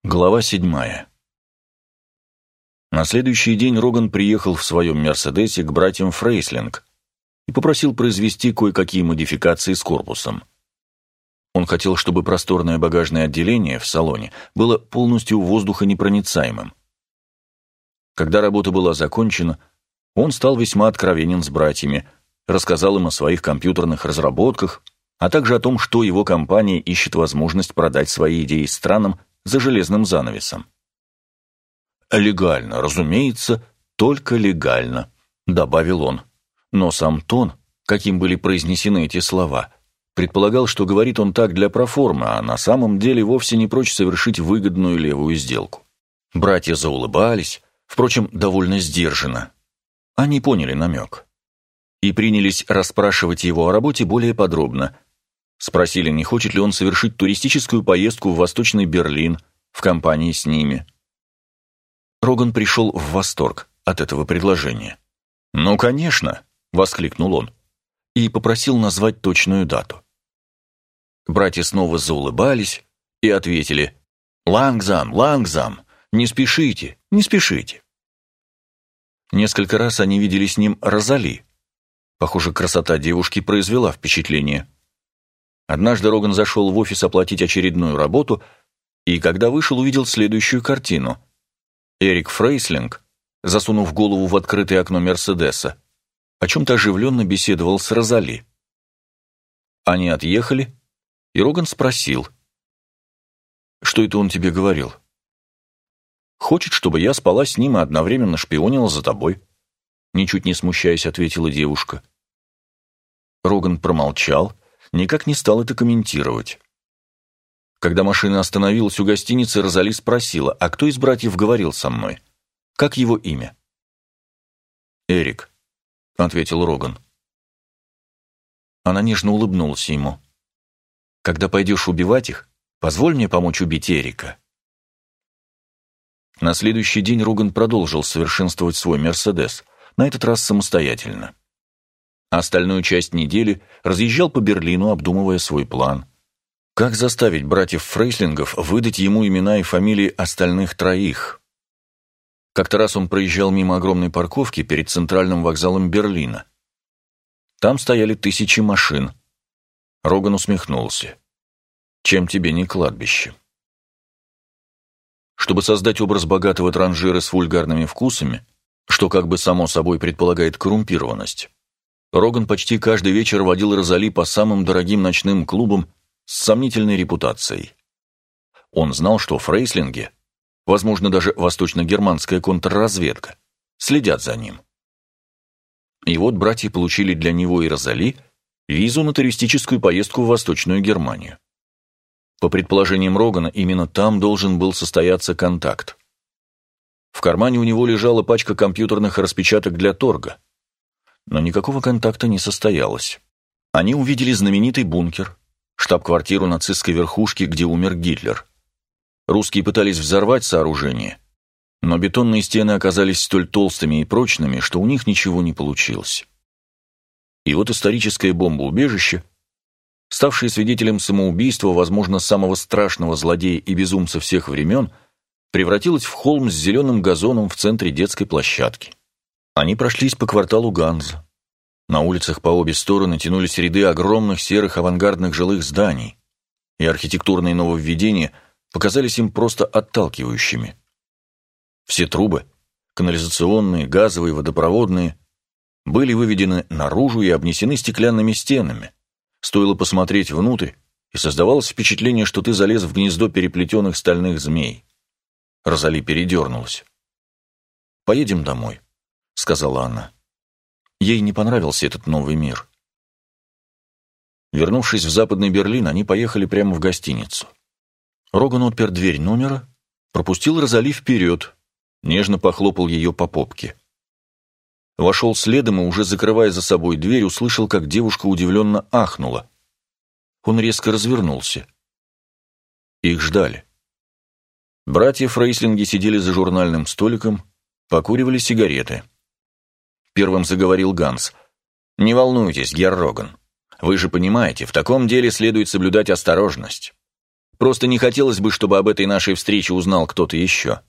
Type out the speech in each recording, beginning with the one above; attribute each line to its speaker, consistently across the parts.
Speaker 1: Глава 7. На следующий день Роган приехал в своем «Мерседесе» к братьям Фрейслинг и попросил произвести кое-какие модификации с корпусом. Он хотел, чтобы просторное багажное отделение в салоне было полностью воздухонепроницаемым. Когда работа была закончена, он стал весьма откровенен с братьями, рассказал им о своих компьютерных разработках, а также о том, что его компания ищет возможность продать свои идеи странам за железным занавесом. «Легально, разумеется, только легально», — добавил он. Но сам тон, каким были произнесены эти слова, предполагал, что говорит он так для проформы, а на самом деле вовсе не прочь совершить выгодную левую сделку. Братья заулыбались, впрочем, довольно сдержанно. Они поняли намек. И принялись расспрашивать его о работе более подробно. Спросили, не хочет ли он совершить туристическую поездку в Восточный Берлин в компании с ними. Роган пришел в восторг от этого предложения. «Ну, конечно!» — воскликнул он. И попросил назвать точную дату. Братья снова заулыбались и ответили: «Лангзам, лангзам! Не спешите, не спешите!» Несколько раз они видели с ним Розали. Похоже, красота девушки произвела впечатление. Однажды Роган зашел в офис оплатить очередную работу, и когда вышел, увидел следующую картину. Эрик Фрейслинг, засунув голову в открытое окно Мерседеса, о чем-то оживленно беседовал с Розали. Они отъехали, и Роган спросил: «Что это он тебе говорил?» «Хочет, чтобы я спала с ним и одновременно шпионила за тобой», ничуть не смущаясь, ответила девушка. Роган промолчал, никак не стал это комментировать. Когда машина остановилась у гостиницы, Розали спросила: «А кто из братьев говорил со мной? Как его имя?» «Эрик», — ответил Роган. Она нежно улыбнулась ему. «Когда пойдешь убивать их, позволь мне помочь убить Эрика». На следующий день Роган продолжил совершенствовать свой «Мерседес», на этот раз самостоятельно. Остальную часть недели разъезжал по Берлину, обдумывая свой план. Как заставить братьев Фрейслингов выдать ему имена и фамилии остальных троих? Как-то раз он проезжал мимо огромной парковки перед центральным вокзалом Берлина. Там стояли тысячи машин. Роган усмехнулся. «Чем тебе не кладбище?» Чтобы создать образ богатого транжира с вульгарными вкусами, что как бы само собой предполагает коррумпированность, Роган почти каждый вечер водил Розали по самым дорогим ночным клубам с сомнительной репутацией. Он знал, что фрейслинги, возможно, даже восточно-германская контрразведка, следят за ним. И вот братья получили для него и Розали визу на туристическую поездку в Восточную Германию. По предположениям Рогана, именно там должен был состояться контакт. В кармане у него лежала пачка компьютерных распечаток для торга. Но никакого контакта не состоялось. Они увидели знаменитый бункер, штаб-квартиру нацистской верхушки, где умер Гитлер. Русские пытались взорвать сооружение, но бетонные стены оказались столь толстыми и прочными, что у них ничего не получилось. И вот историческое бомбоубежище, ставшее свидетелем самоубийства, возможно, самого страшного злодея и безумца всех времен, превратилось в холм с зеленым газоном в центре детской площадки. Они прошлись по кварталу Ганза. На улицах по обе стороны тянулись ряды огромных серых авангардных жилых зданий, и архитектурные нововведения показались им просто отталкивающими. Все трубы, канализационные, газовые, водопроводные, были выведены наружу и обнесены стеклянными стенами. Стоило посмотреть внутрь, и создавалось впечатление, что ты залез в гнездо переплетенных стальных змей. Розали передернулась. «Поедем домой», — сказала она. Ей не понравился этот новый мир. Вернувшись в Западный Берлин, они поехали прямо в гостиницу. Роган отпер дверь номера, пропустил Розали вперед, нежно похлопал ее по попке. Вошел следом и, уже закрывая за собой дверь, услышал, как девушка удивленно ахнула. Он резко развернулся. Их ждали. Братья Фрейслинги сидели за журнальным столиком, покуривали сигареты. Первым заговорил Ганс. «Не волнуйтесь, герр Роган. Вы же понимаете, в таком деле следует соблюдать осторожность. Просто не хотелось бы, чтобы об этой нашей встрече узнал кто-то еще».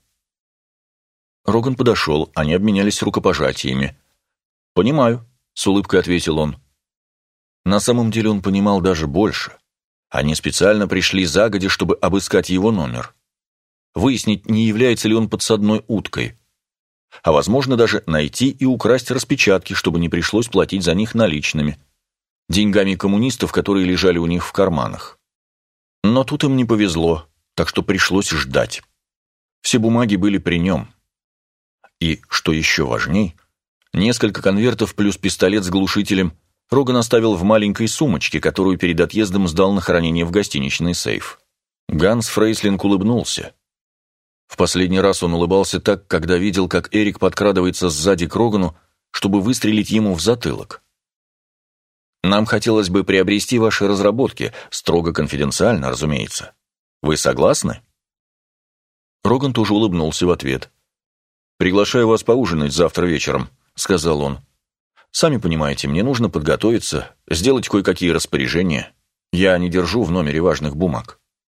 Speaker 1: Роган подошел, они обменялись рукопожатиями. «Понимаю», — с улыбкой ответил он. На самом деле он понимал даже больше. Они специально пришли загодя, чтобы обыскать его номер. Выяснить, не является ли он подсадной уткой. А возможно, даже найти и украсть распечатки, чтобы не пришлось платить за них наличными. Деньгами коммунистов, которые лежали у них в карманах. Но тут им не повезло, так что пришлось ждать. Все бумаги были при нем. И, что еще важней, несколько конвертов плюс пистолет с глушителем Роган оставил в маленькой сумочке, которую перед отъездом сдал на хранение в гостиничный сейф. Ганс Фрейслинг улыбнулся. В последний раз он улыбался так, когда видел, как Эрик подкрадывается сзади к Рогану, чтобы выстрелить ему в затылок. «Нам хотелось бы приобрести ваши разработки, строго конфиденциально, разумеется. Вы согласны?» Роган тоже улыбнулся в ответ. «Приглашаю вас поужинать завтра вечером», — сказал он. «Сами понимаете, мне нужно подготовиться, сделать кое-какие распоряжения. Я не держу в номере важных бумаг».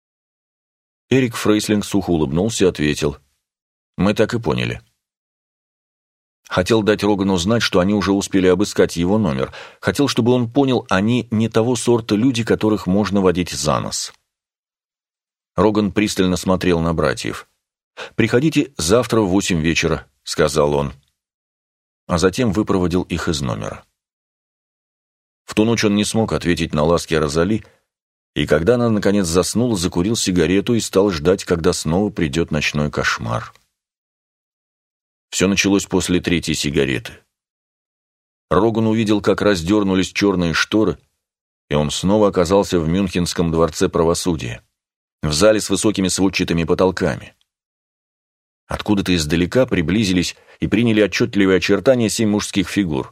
Speaker 1: Эрик Фрейслинг сухо улыбнулся и ответил. «Мы так и поняли». Хотел дать Рогану знать, что они уже успели обыскать его номер. Хотел, чтобы он понял, они не того сорта люди, которых можно водить за нос. Роган пристально смотрел на братьев. «Приходите завтра в 8 вечера», — сказал он. А затем выпроводил их из номера. В ту ночь он не смог ответить на ласки Розали, и когда она наконец заснула, закурил сигарету и стал ждать, когда снова придет ночной кошмар. Все началось после третьей сигареты. Роган увидел, как раздернулись черные шторы, и он снова оказался в Мюнхенском дворце правосудия, в зале с высокими сводчатыми потолками. Откуда-то издалека приблизились и приняли отчетливые очертания 7 мужских фигур.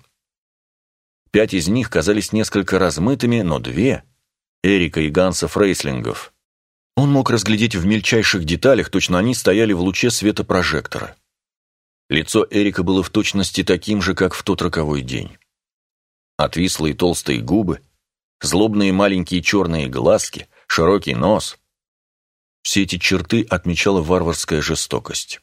Speaker 1: 5 из них казались несколько размытыми, но 2 — Эрика и Ганса Фрейслингов — он мог разглядеть в мельчайших деталях, точно они стояли в луче света прожектора. Лицо Эрика было в точности таким же, как в тот роковой день. Отвислые толстые губы, злобные маленькие черные глазки, широкий нос — все эти черты отмечала варварская жестокость.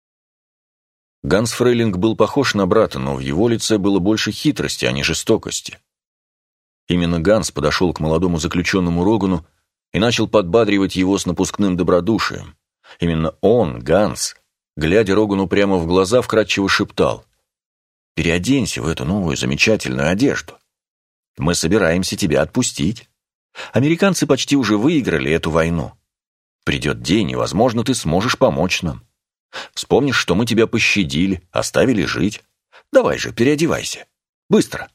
Speaker 1: Ганс Фрейлинг был похож на брата, но в его лице было больше хитрости, а не жестокости. Именно Ганс подошел к молодому заключенному Рогану и начал подбадривать его с напускным добродушием. Именно он, Ганс, глядя Рогану прямо в глаза, вкратчиво шептал: «Переоденься в эту новую замечательную одежду. Мы собираемся тебя отпустить. Американцы почти уже выиграли эту войну. Придет день, и, возможно, ты сможешь помочь нам. Вспомнишь, что мы тебя пощадили, оставили жить. Давай же, переодевайся. Быстро!»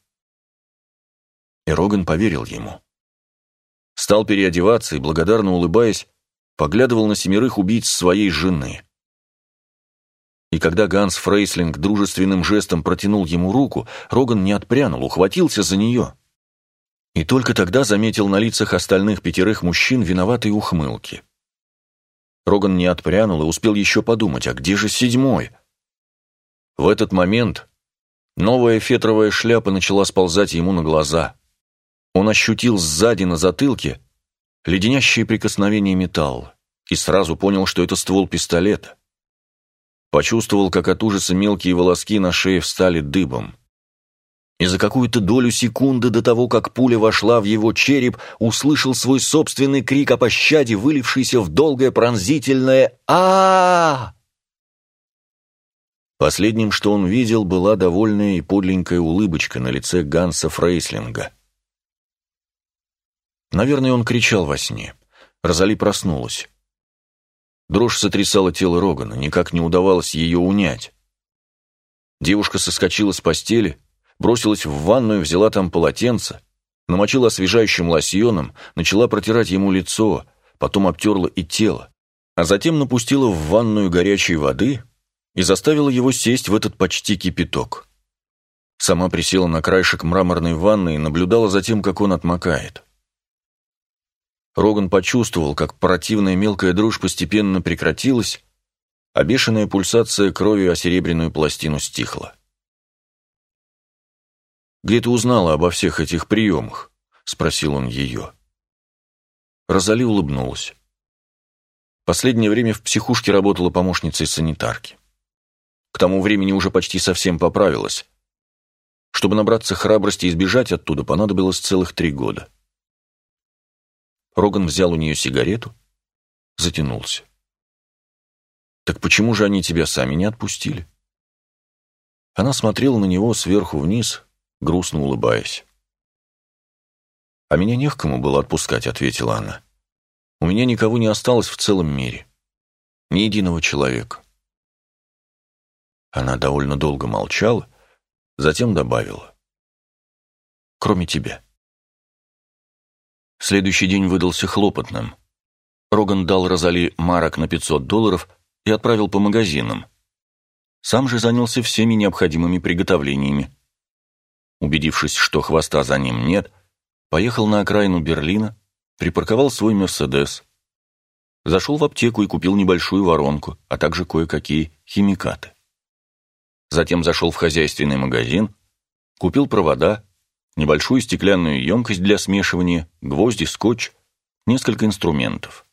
Speaker 1: И Роган поверил ему. Стал переодеваться и, благодарно улыбаясь, поглядывал на 7 убийц своей жены. И когда Ганс Фрейслинг дружественным жестом протянул ему руку, Роган не отпрянул, ухватился за нее. И только тогда заметил на лицах остальных 5 мужчин виноватые ухмылки. Роган не отпрянул и успел еще подумать, а где же 7? В этот момент новая фетровая шляпа начала сползать ему на глаза. Он ощутил сзади на затылке леденящее прикосновение металла и сразу понял, что это ствол пистолета. Почувствовал, как от ужаса мелкие волоски на шее встали дыбом. И за какую-то долю секунды до того, как пуля вошла в его череп, услышал свой собственный крик о пощаде, вылившийся в долгое пронзительное «А-а-а!». Последним, что он видел, была довольная и подленькая улыбочка на лице Ганса Фрейслинга. Наверное, он кричал во сне. Розали проснулась. Дрожь сотрясала тело Рогана, никак не удавалось ее унять. Девушка соскочила с постели, бросилась в ванную, взяла там полотенце, намочила освежающим лосьоном, начала протирать ему лицо, потом обтерла и тело, а затем напустила в ванную горячей воды и заставила его сесть в этот почти кипяток. Сама присела на краешек мраморной ванны и наблюдала за тем, как он отмокает. Роган почувствовал, как противная мелкая дрожь постепенно прекратилась, а бешеная пульсация крови о серебряную пластину стихла. «Где ты узнала обо всех этих приемах?» — спросил он ее. Розали улыбнулась. Последнее время в психушке работала помощницей санитарки. К тому времени уже почти совсем поправилась. Чтобы набраться храбрости и сбежать оттуда, понадобилось целых 3 года. Роган взял у нее сигарету, затянулся. «Так почему же они тебя сами не отпустили?» Она смотрела на него сверху вниз, грустно улыбаясь. «А меня не к кому было отпускать», — ответила она. «У меня никого не осталось в целом мире. Ни единого человека». Она довольно долго молчала, затем добавила. «Кроме тебя». Следующий день выдался хлопотным. Роган дал Розали марок на $500 и отправил по магазинам. Сам же занялся всеми необходимыми приготовлениями. Убедившись, что хвоста за ним нет, поехал на окраину Берлина, припарковал свой «Мерседес», зашел в аптеку и купил небольшую воронку, а также кое-какие химикаты. Затем зашел в хозяйственный магазин, купил провода, небольшую стеклянную емкость для смешивания, гвозди, скотч, несколько инструментов.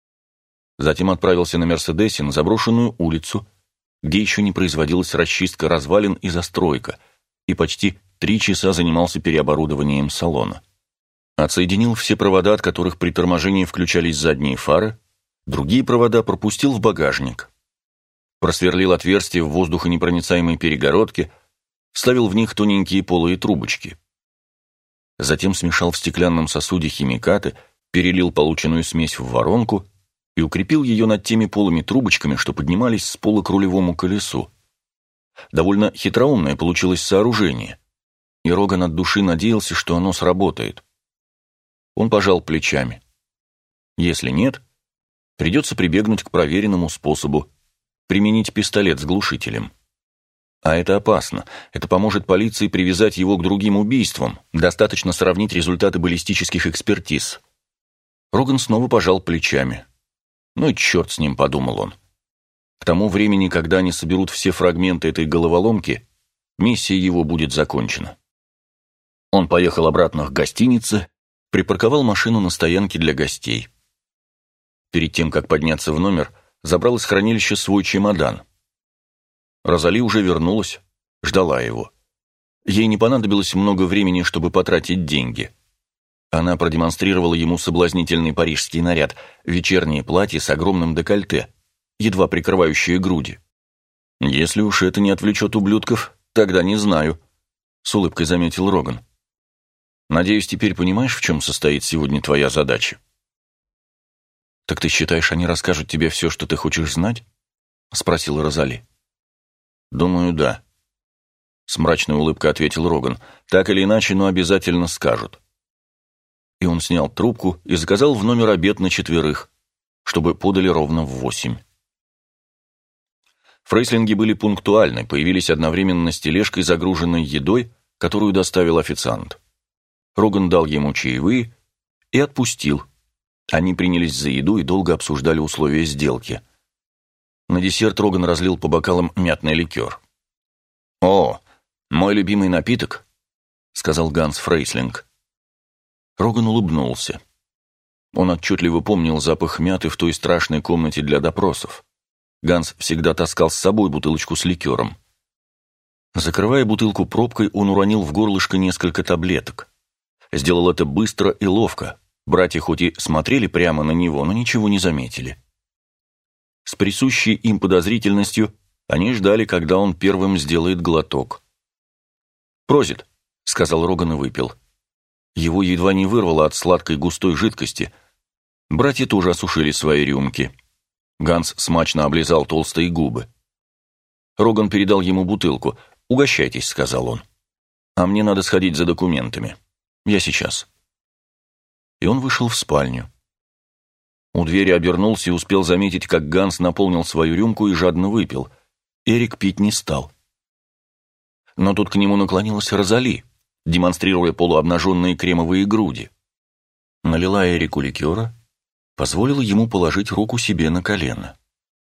Speaker 1: Затем отправился на «Мерседесе» на заброшенную улицу, где еще не производилась расчистка развалин и застройка, и почти 3 часа занимался переоборудованием салона. Отсоединил все провода, от которых при торможении включались задние фары, другие провода пропустил в багажник. Просверлил отверстия в воздухонепроницаемой перегородке, вставил в них тоненькие полые трубочки. Затем смешал в стеклянном сосуде химикаты, перелил полученную смесь в воронку и укрепил ее над теми полыми трубочками, что поднимались с пола к рулевому колесу. Довольно хитроумное получилось сооружение, и Роган от души надеялся, что оно сработает. Он пожал плечами. Если нет, придется прибегнуть к проверенному способу – применить пистолет с глушителем. А это опасно. Это поможет полиции привязать его к другим убийствам. Достаточно сравнить результаты баллистических экспертиз. Роган снова пожал плечами. «Ну и черт с ним», — подумал он. К тому времени, когда они соберут все фрагменты этой головоломки, миссия его будет закончена. Он поехал обратно к гостинице, припарковал машину на стоянке для гостей. Перед тем, как подняться в номер, забрал из хранилища свой чемодан. Розали уже вернулась, ждала его. Ей не понадобилось много времени, чтобы потратить деньги. Она продемонстрировала ему соблазнительный парижский наряд, вечернее платье с огромным декольте, едва прикрывающее груди. «Если уж это не отвлечет ублюдков, тогда не знаю», — с улыбкой заметил Роган. «Надеюсь, теперь понимаешь, в чем состоит сегодня твоя задача?» «Так ты считаешь, они расскажут тебе все, что ты хочешь знать?» — спросила Розали. «Думаю, да», — с мрачной улыбкой ответил Роган. «Так или иначе, но обязательно скажут». И он снял трубку и заказал в номер обед на 4, чтобы подали ровно в 8. Фрейслинги были пунктуальны, появились одновременно с тележкой, загруженной едой, которую доставил официант. Роган дал ему чаевые и отпустил. Они принялись за еду и долго обсуждали условия сделки. На десерт Роган разлил по бокалам мятный ликер. «О, мой любимый напиток», — сказал Ганс Фрейслинг. Роган улыбнулся. Он отчетливо помнил запах мяты в той страшной комнате для допросов. Ганс всегда таскал с собой бутылочку с ликером. Закрывая бутылку пробкой, он уронил в горлышко несколько таблеток. Сделал это быстро и ловко. Братья хоть и смотрели прямо на него, но ничего не заметили. С присущей им подозрительностью они ждали, когда он первым сделает глоток. «Прозит», — сказал Роган и выпил. Его едва не вырвало от сладкой густой жидкости. Братья тоже осушили свои рюмки. Ганс смачно облизал толстые губы. Роган передал ему бутылку. «Угощайтесь», — сказал он. «А мне надо сходить за документами. Я сейчас». И он вышел в спальню. У двери обернулся и успел заметить, как Ганс наполнил свою рюмку и жадно выпил. Эрик пить не стал. Но тут к нему наклонилась Розали, демонстрируя полуобнаженные кремовые груди. Налила Эрику ликера, позволила ему положить руку себе на колено.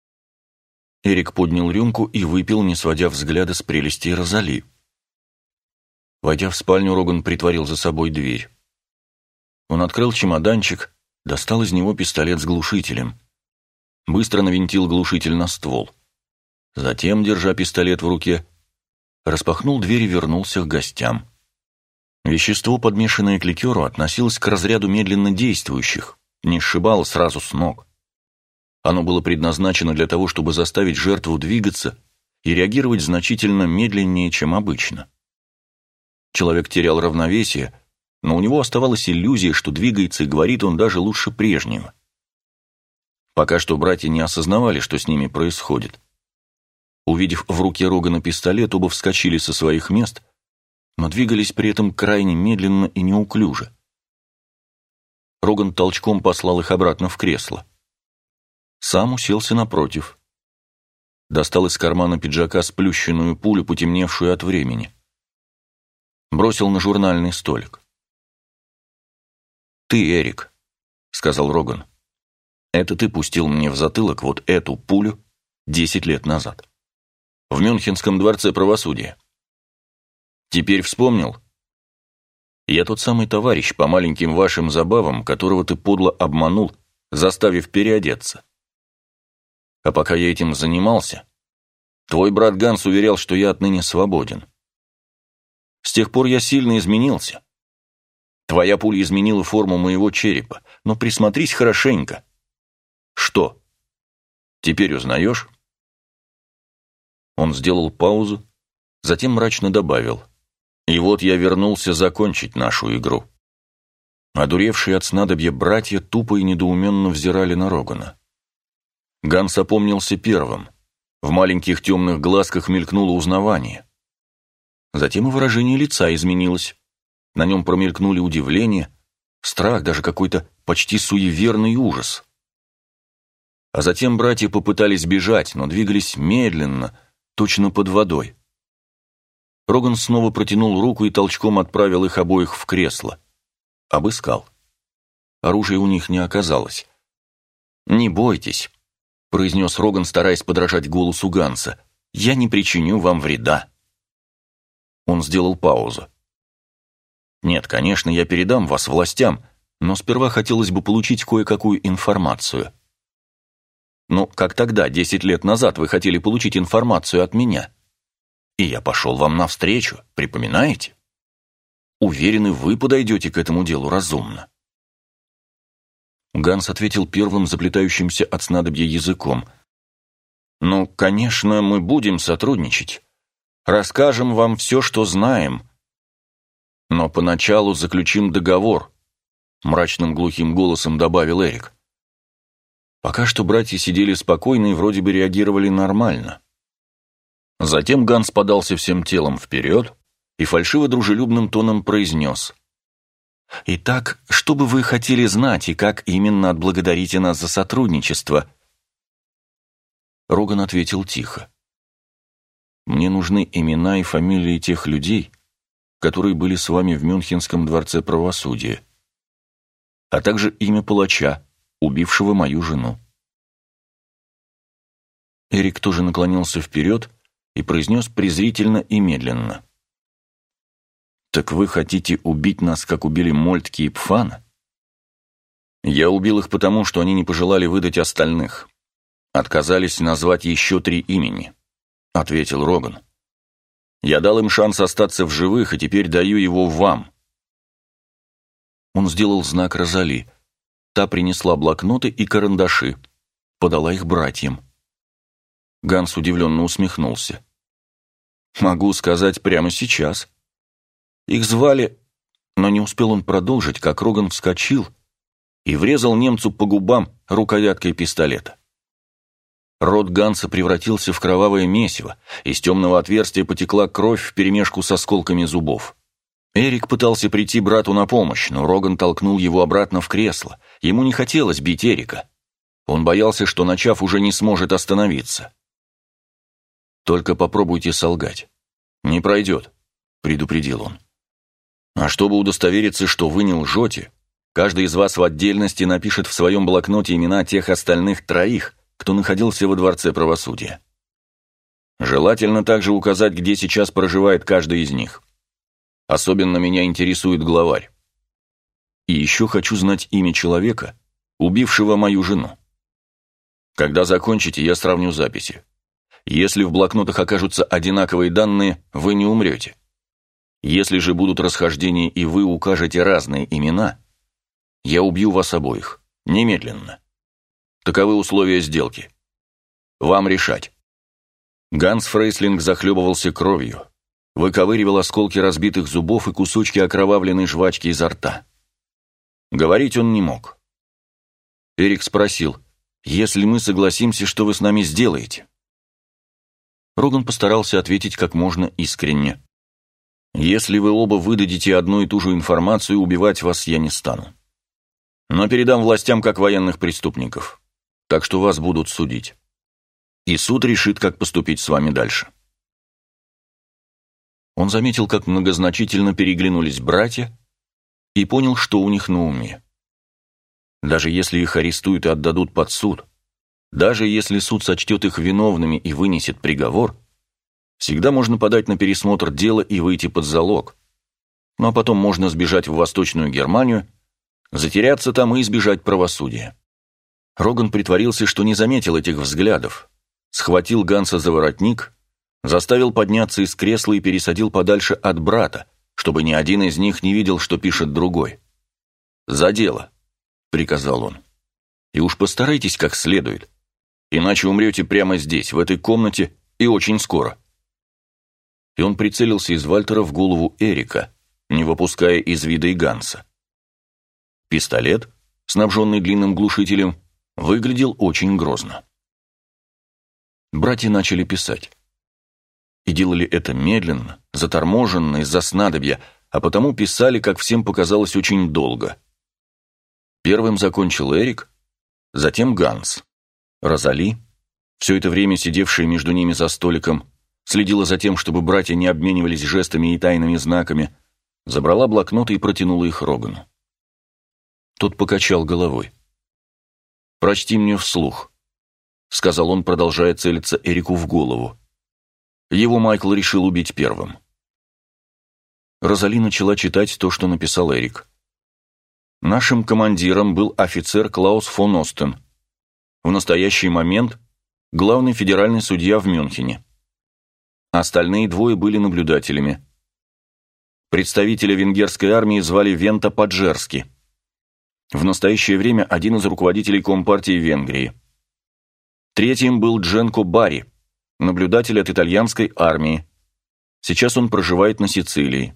Speaker 1: Эрик поднял рюмку и выпил, не сводя взгляда с прелестей Розали. Войдя в спальню, Роган притворил за собой дверь. Он открыл чемоданчик, достал из него пистолет с глушителем. быстро навинтил глушитель на ствол. Затем, держа пистолет в руке, распахнул дверь и вернулся к гостям. Вещество, подмешанное к ликеру, относилось к разряду медленно действующих, не сшибало сразу с ног. Оно было предназначено для того, чтобы заставить жертву двигаться и реагировать значительно медленнее, чем обычно. Человек терял равновесие, но у него оставалась иллюзия, что двигается и говорит он даже лучше прежнего. Пока что братья не осознавали, что с ними происходит. Увидев в руке Рогана пистолет, оба вскочили со своих мест, но двигались при этом крайне медленно и неуклюже. Роган толчком послал их обратно в кресло. Сам уселся напротив. Достал из кармана пиджака сплющенную пулю, потемневшую от времени. Бросил на журнальный столик. «Ты, Эрик», — сказал Роган, — «это ты пустил мне в затылок вот эту пулю 10 лет назад. В Мюнхенском дворце правосудия. Теперь вспомнил? Я тот самый товарищ по маленьким вашим забавам, которого ты подло обманул, заставив переодеться. А пока я этим занимался, твой брат Ганс уверял, что я отныне свободен. С тех пор я сильно изменился. Твоя пуля изменила форму моего черепа, но присмотрись хорошенько. Что? Теперь узнаешь?» Он сделал паузу, затем мрачно добавил: «И вот я вернулся закончить нашу игру». Одуревшие от снадобья братья тупо и недоуменно взирали на Рогана. Ганс опомнился первым. В маленьких темных глазках мелькнуло узнавание. Затем и выражение лица изменилось. На нем промелькнули удивление, страх, даже какой-то почти суеверный ужас. А затем братья попытались бежать, но двигались медленно, точно под водой. Роган снова протянул руку и толчком отправил их обоих в кресло. Обыскал. Оружия у них не оказалось. «Не бойтесь», — произнес Роган, стараясь подражать голосу Ганса. «Я не причиню вам вреда». Он сделал паузу. «Нет, конечно, я передам вас властям, но сперва хотелось бы получить кое-какую информацию». «Ну, как тогда, 10 лет назад, вы хотели получить информацию от меня? И я пошел вам навстречу, припоминаете? Уверены, вы подойдете к этому делу разумно». Ганс ответил первым, заплетающимся от снадобья языком. «Ну, конечно, мы будем сотрудничать. Расскажем вам все, что знаем. Но поначалу заключим договор», — мрачным глухим голосом добавил Эрик. Пока что братья сидели спокойно и вроде бы реагировали нормально. Затем Ганс подался всем телом вперед и фальшиво-дружелюбным тоном произнес: «Итак, что бы вы хотели знать и как именно отблагодарите нас за сотрудничество?» Роган ответил тихо: «Мне нужны имена и фамилии тех людей, которые были с вами в Мюнхенском дворце правосудия, а также имя палача, убившего мою жену». Эрик тоже наклонился вперед и произнес презрительно и медленно: «Так вы хотите убить нас, как убили Мольтке и Пфана?» «Я убил их потому, что они не пожелали выдать остальных. Отказались назвать еще 3 имени», — ответил Роган. «Я дал им шанс остаться в живых, и теперь даю его вам». Он сделал знак Розали. Та принесла блокноты и карандаши, подала их братьям. Ганс удивленно усмехнулся. «Могу сказать прямо сейчас. Их звали...» Но не успел он продолжить, как Роган вскочил и врезал немцу по губам рукояткой пистолета. Рот Ганса превратился в кровавое месиво, из темного отверстия потекла кровь вперемешку с осколками зубов. Эрик пытался прийти брату на помощь, но Роган толкнул его обратно в кресло. Ему не хотелось бить Эрика. Он боялся, что, начав, уже не сможет остановиться. «Только попробуйте солгать. Не пройдет», — предупредил он. «А чтобы удостовериться, что вы не лжете, каждый из вас в отдельности напишет в своем блокноте имена тех остальных 3, кто находился во дворце правосудия. Желательно также указать, где сейчас проживает каждый из них. Особенно меня интересует главарь. И еще хочу знать имя человека, убившего мою жену. Когда закончите, я сравню записи. Если в блокнотах окажутся одинаковые данные, вы не умрете. Если же будут расхождения и вы укажете разные имена, я убью вас обоих. Немедленно. Таковы условия сделки. Вам решать». Ганс Фрейслинг захлебывался кровью, выковыривал осколки разбитых зубов и кусочки окровавленной жвачки изо рта. Говорить он не мог. Эрик спросил: «Если мы согласимся, что вы с нами сделаете?» Роган постарался ответить как можно искренне. «Если вы оба выдадите одну и ту же информацию, убивать вас я не стану. Но передам властям как военных преступников, так что вас будут судить. И суд решит, как поступить с вами дальше». Он заметил, как многозначительно переглянулись братья, и понял, что у них на уме. Даже если их арестуют и отдадут под суд, даже если суд сочтет их виновными и вынесет приговор, всегда можно подать на пересмотр дела и выйти под залог. Ну а потом можно сбежать в Восточную Германию, затеряться там и избежать правосудия. Роган притворился, что не заметил этих взглядов, схватил Ганса за воротник, заставил подняться из кресла и пересадил подальше от брата, чтобы ни один из них не видел, что пишет другой. «За дело», — приказал он. «И уж постарайтесь как следует, иначе умрете прямо здесь, в этой комнате, и очень скоро». И он прицелился из Вальтера в голову Эрика, не выпуская из вида и Ганса. Пистолет, снабженный длинным глушителем, выглядел очень грозно. Братья начали писать. И делали это медленно, заторможенно из-за снадобья, а потому писали, как всем показалось, очень долго. Первым закончил Эрик, затем Ганс. Розали, все это время сидевшая между ними за столиком, следила за тем, чтобы братья не обменивались жестами и тайными знаками, забрала блокноты и протянула их Рогану. Тот покачал головой. «Прочти мне вслух», — сказал он, продолжая целиться Эрику в голову. Его Майкл решил убить первым. Розали начала читать то, что написал Эрик. «Нашим командиром был офицер Клаус фон Остен. В настоящий момент главный федеральный судья в Мюнхене. Остальные двое были наблюдателями. Представителя венгерской армии звали Вента Паджерски. В настоящее время один из руководителей Компартии Венгрии. Третьим был Дженко Бари, наблюдатель от итальянской армии. Сейчас он проживает на Сицилии».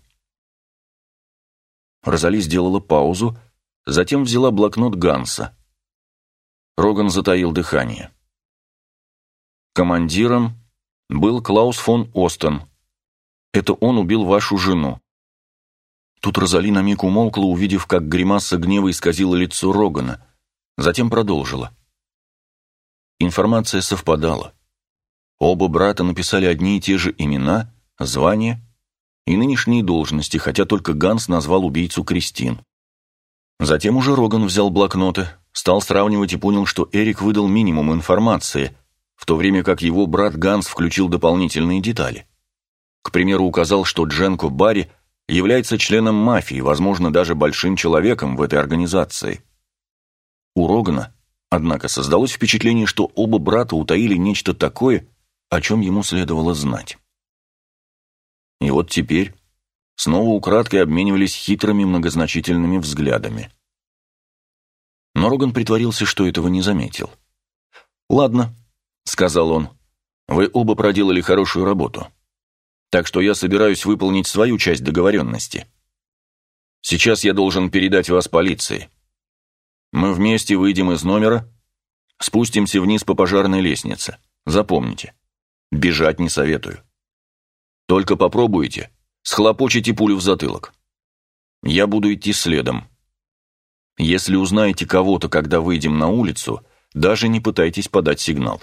Speaker 1: Розали сделала паузу, затем взяла блокнот Ганса. Роган затаил дыхание. «Командиром был Клаус фон Остен. Это он убил вашу жену». Тут Розали на миг умолкла, увидев, как гримаса гнева исказила лицо Рогана, затем продолжила. Информация совпадала. Оба брата написали одни и те же имена, звания и нынешние должности, хотя только Ганс назвал убийцу Кристин. Затем уже Роган взял блокноты, стал сравнивать и понял, что Эрик выдал минимум информации, в то время как его брат Ганс включил дополнительные детали. К примеру, указал, что Дженко Бари является членом мафии, возможно, даже большим человеком в этой организации. У Рогана, однако, создалось впечатление, что оба брата утаили нечто такое, о чем ему следовало знать. И вот теперь снова украдкой обменивались хитрыми многозначительными взглядами. Но Роган притворился, что этого не заметил. «Ладно», — сказал он, — «вы оба проделали хорошую работу. Так что я собираюсь выполнить свою часть договоренности. Сейчас я должен передать вас полиции. Мы вместе выйдем из номера, спустимся вниз по пожарной лестнице. Запомните, бежать не советую. Только попробуйте, схлопочите пулю в затылок. Я буду идти следом. Если узнаете кого-то, когда выйдем на улицу, даже не пытайтесь подать сигнал».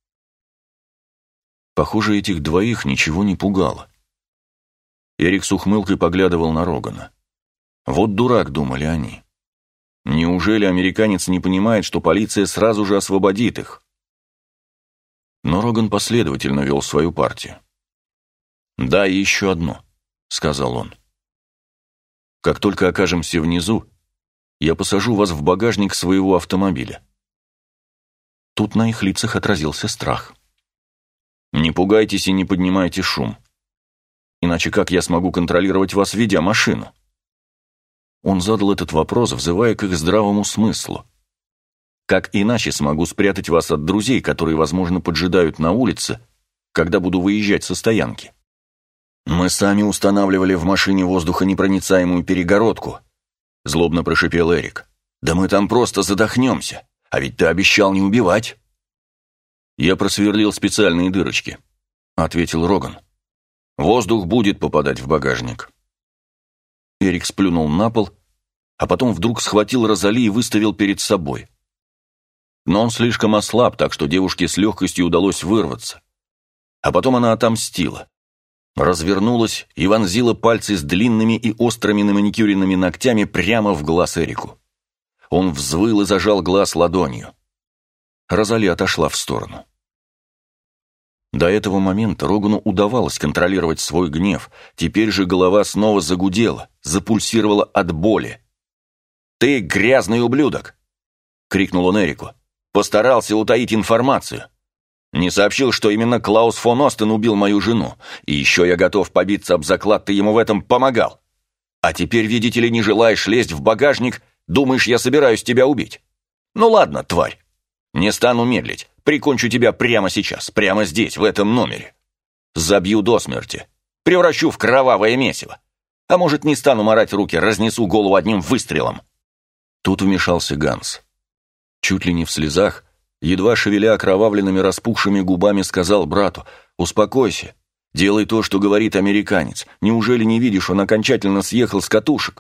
Speaker 1: Похоже, этих двоих ничего не пугало. Эрик с ухмылкой поглядывал на Рогана. Вот дурак, думали они. Неужели американец не понимает, что полиция сразу же освободит их? Но Роган последовательно вел свою партию. «Да, и еще одно», — сказал он. «Как только окажемся внизу, я посажу вас в багажник своего автомобиля. Тут на их лицах отразился страх. «Не пугайтесь и не поднимайте шум. Иначе как я смогу контролировать вас, ведя машину?» Он задал этот вопрос, взывая к их здравому смыслу. «Как иначе смогу спрятать вас от друзей, которые, возможно, поджидают на улице, когда буду выезжать со стоянки?» «Мы сами устанавливали в машине воздухонепроницаемую перегородку», — злобно прошипел Эрик. «Да мы там просто задохнемся, а ведь ты обещал не убивать». «Я просверлил специальные дырочки», — ответил Роган. «Воздух будет попадать в багажник». Эрик сплюнул на пол, а потом вдруг схватил Розали и выставил перед собой. Но он слишком ослаб, так что девушке с легкостью удалось вырваться. А потом она отомстила. Развернулась и вонзила пальцы с длинными и острыми наманикюренными ногтями прямо в глаз Эрику. Он взвыл и зажал глаз ладонью. Розали отошла в сторону. До этого момента Рогану удавалось контролировать свой гнев. Теперь же голова снова загудела, запульсировала от боли. «Ты грязный ублюдок!» — крикнул он Эрику. «Постарался утаить информацию. Не сообщил, что именно Клаус фон Остен убил мою жену. И еще я готов побиться об заклад, ты ему в этом помогал. А теперь, видите ли, не желаешь лезть в багажник, думаешь, я собираюсь тебя убить? Ну ладно, тварь. Не стану медлить. Прикончу тебя прямо сейчас, прямо здесь, в этом номере. Забью до смерти. Превращу в кровавое месиво. А может, не стану марать руки, разнесу голову одним выстрелом». Тут вмешался Ганс. Чуть ли не в слезах, едва шевеля окровавленными распухшими губами, сказал брату: «Успокойся, делай то, что говорит американец. Неужели не видишь, он окончательно съехал с катушек?»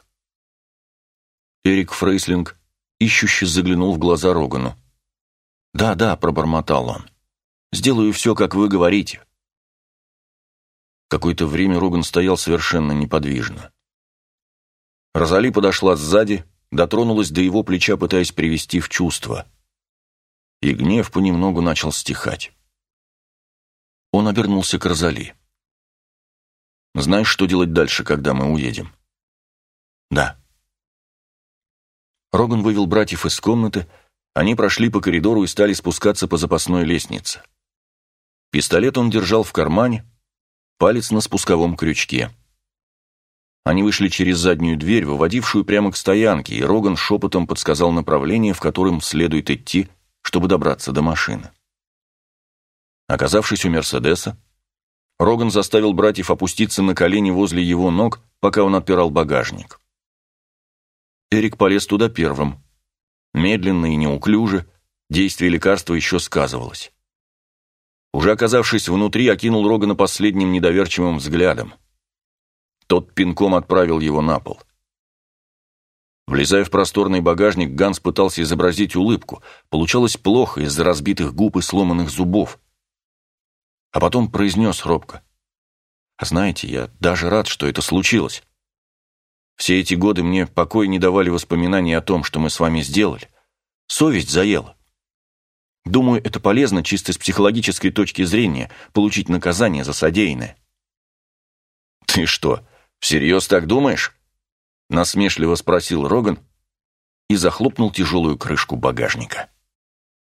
Speaker 1: Эрик Фрейслинг ищуще заглянул в глаза Рогану. «Да», — пробормотал он, — «сделаю все, как вы говорите». Какое-то время Роган стоял совершенно неподвижно. Розали подошла сзади, дотронулась до его плеча, пытаясь привести в чувство. И гнев понемногу начал стихать. Он обернулся к Розали. «Знаешь, что делать дальше, когда мы уедем?» «Да». Роган вывел братьев из комнаты, они прошли по коридору и стали спускаться по запасной лестнице. Пистолет он держал в кармане, палец на спусковом крючке. Они вышли через заднюю дверь, выводившую прямо к стоянке, и Роган шепотом подсказал направление, в котором следует идти, чтобы добраться до машины. Оказавшись у «Мерседеса», Роган заставил братьев опуститься на колени возле его ног, пока он отпирал багажник. Эрик полез туда первым. Медленно и неуклюже, действие лекарства еще сказывалось. Уже оказавшись внутри, окинул Рогана последним недоверчивым взглядом. Тот пинком отправил его на пол. Влезая в просторный багажник, Ганс пытался изобразить улыбку. Получалось плохо из-за разбитых губ и сломанных зубов. А потом произнес робко: «Знаете, я даже рад, что это случилось. Все эти годы мне покоя не давали воспоминания о том, что мы с вами сделали. Совесть заела. Думаю, это полезно чисто с психологической точки зрения, получить наказание за содеянное». «Ты что, всерьез так думаешь?» — насмешливо спросил Роган и захлопнул тяжелую крышку багажника.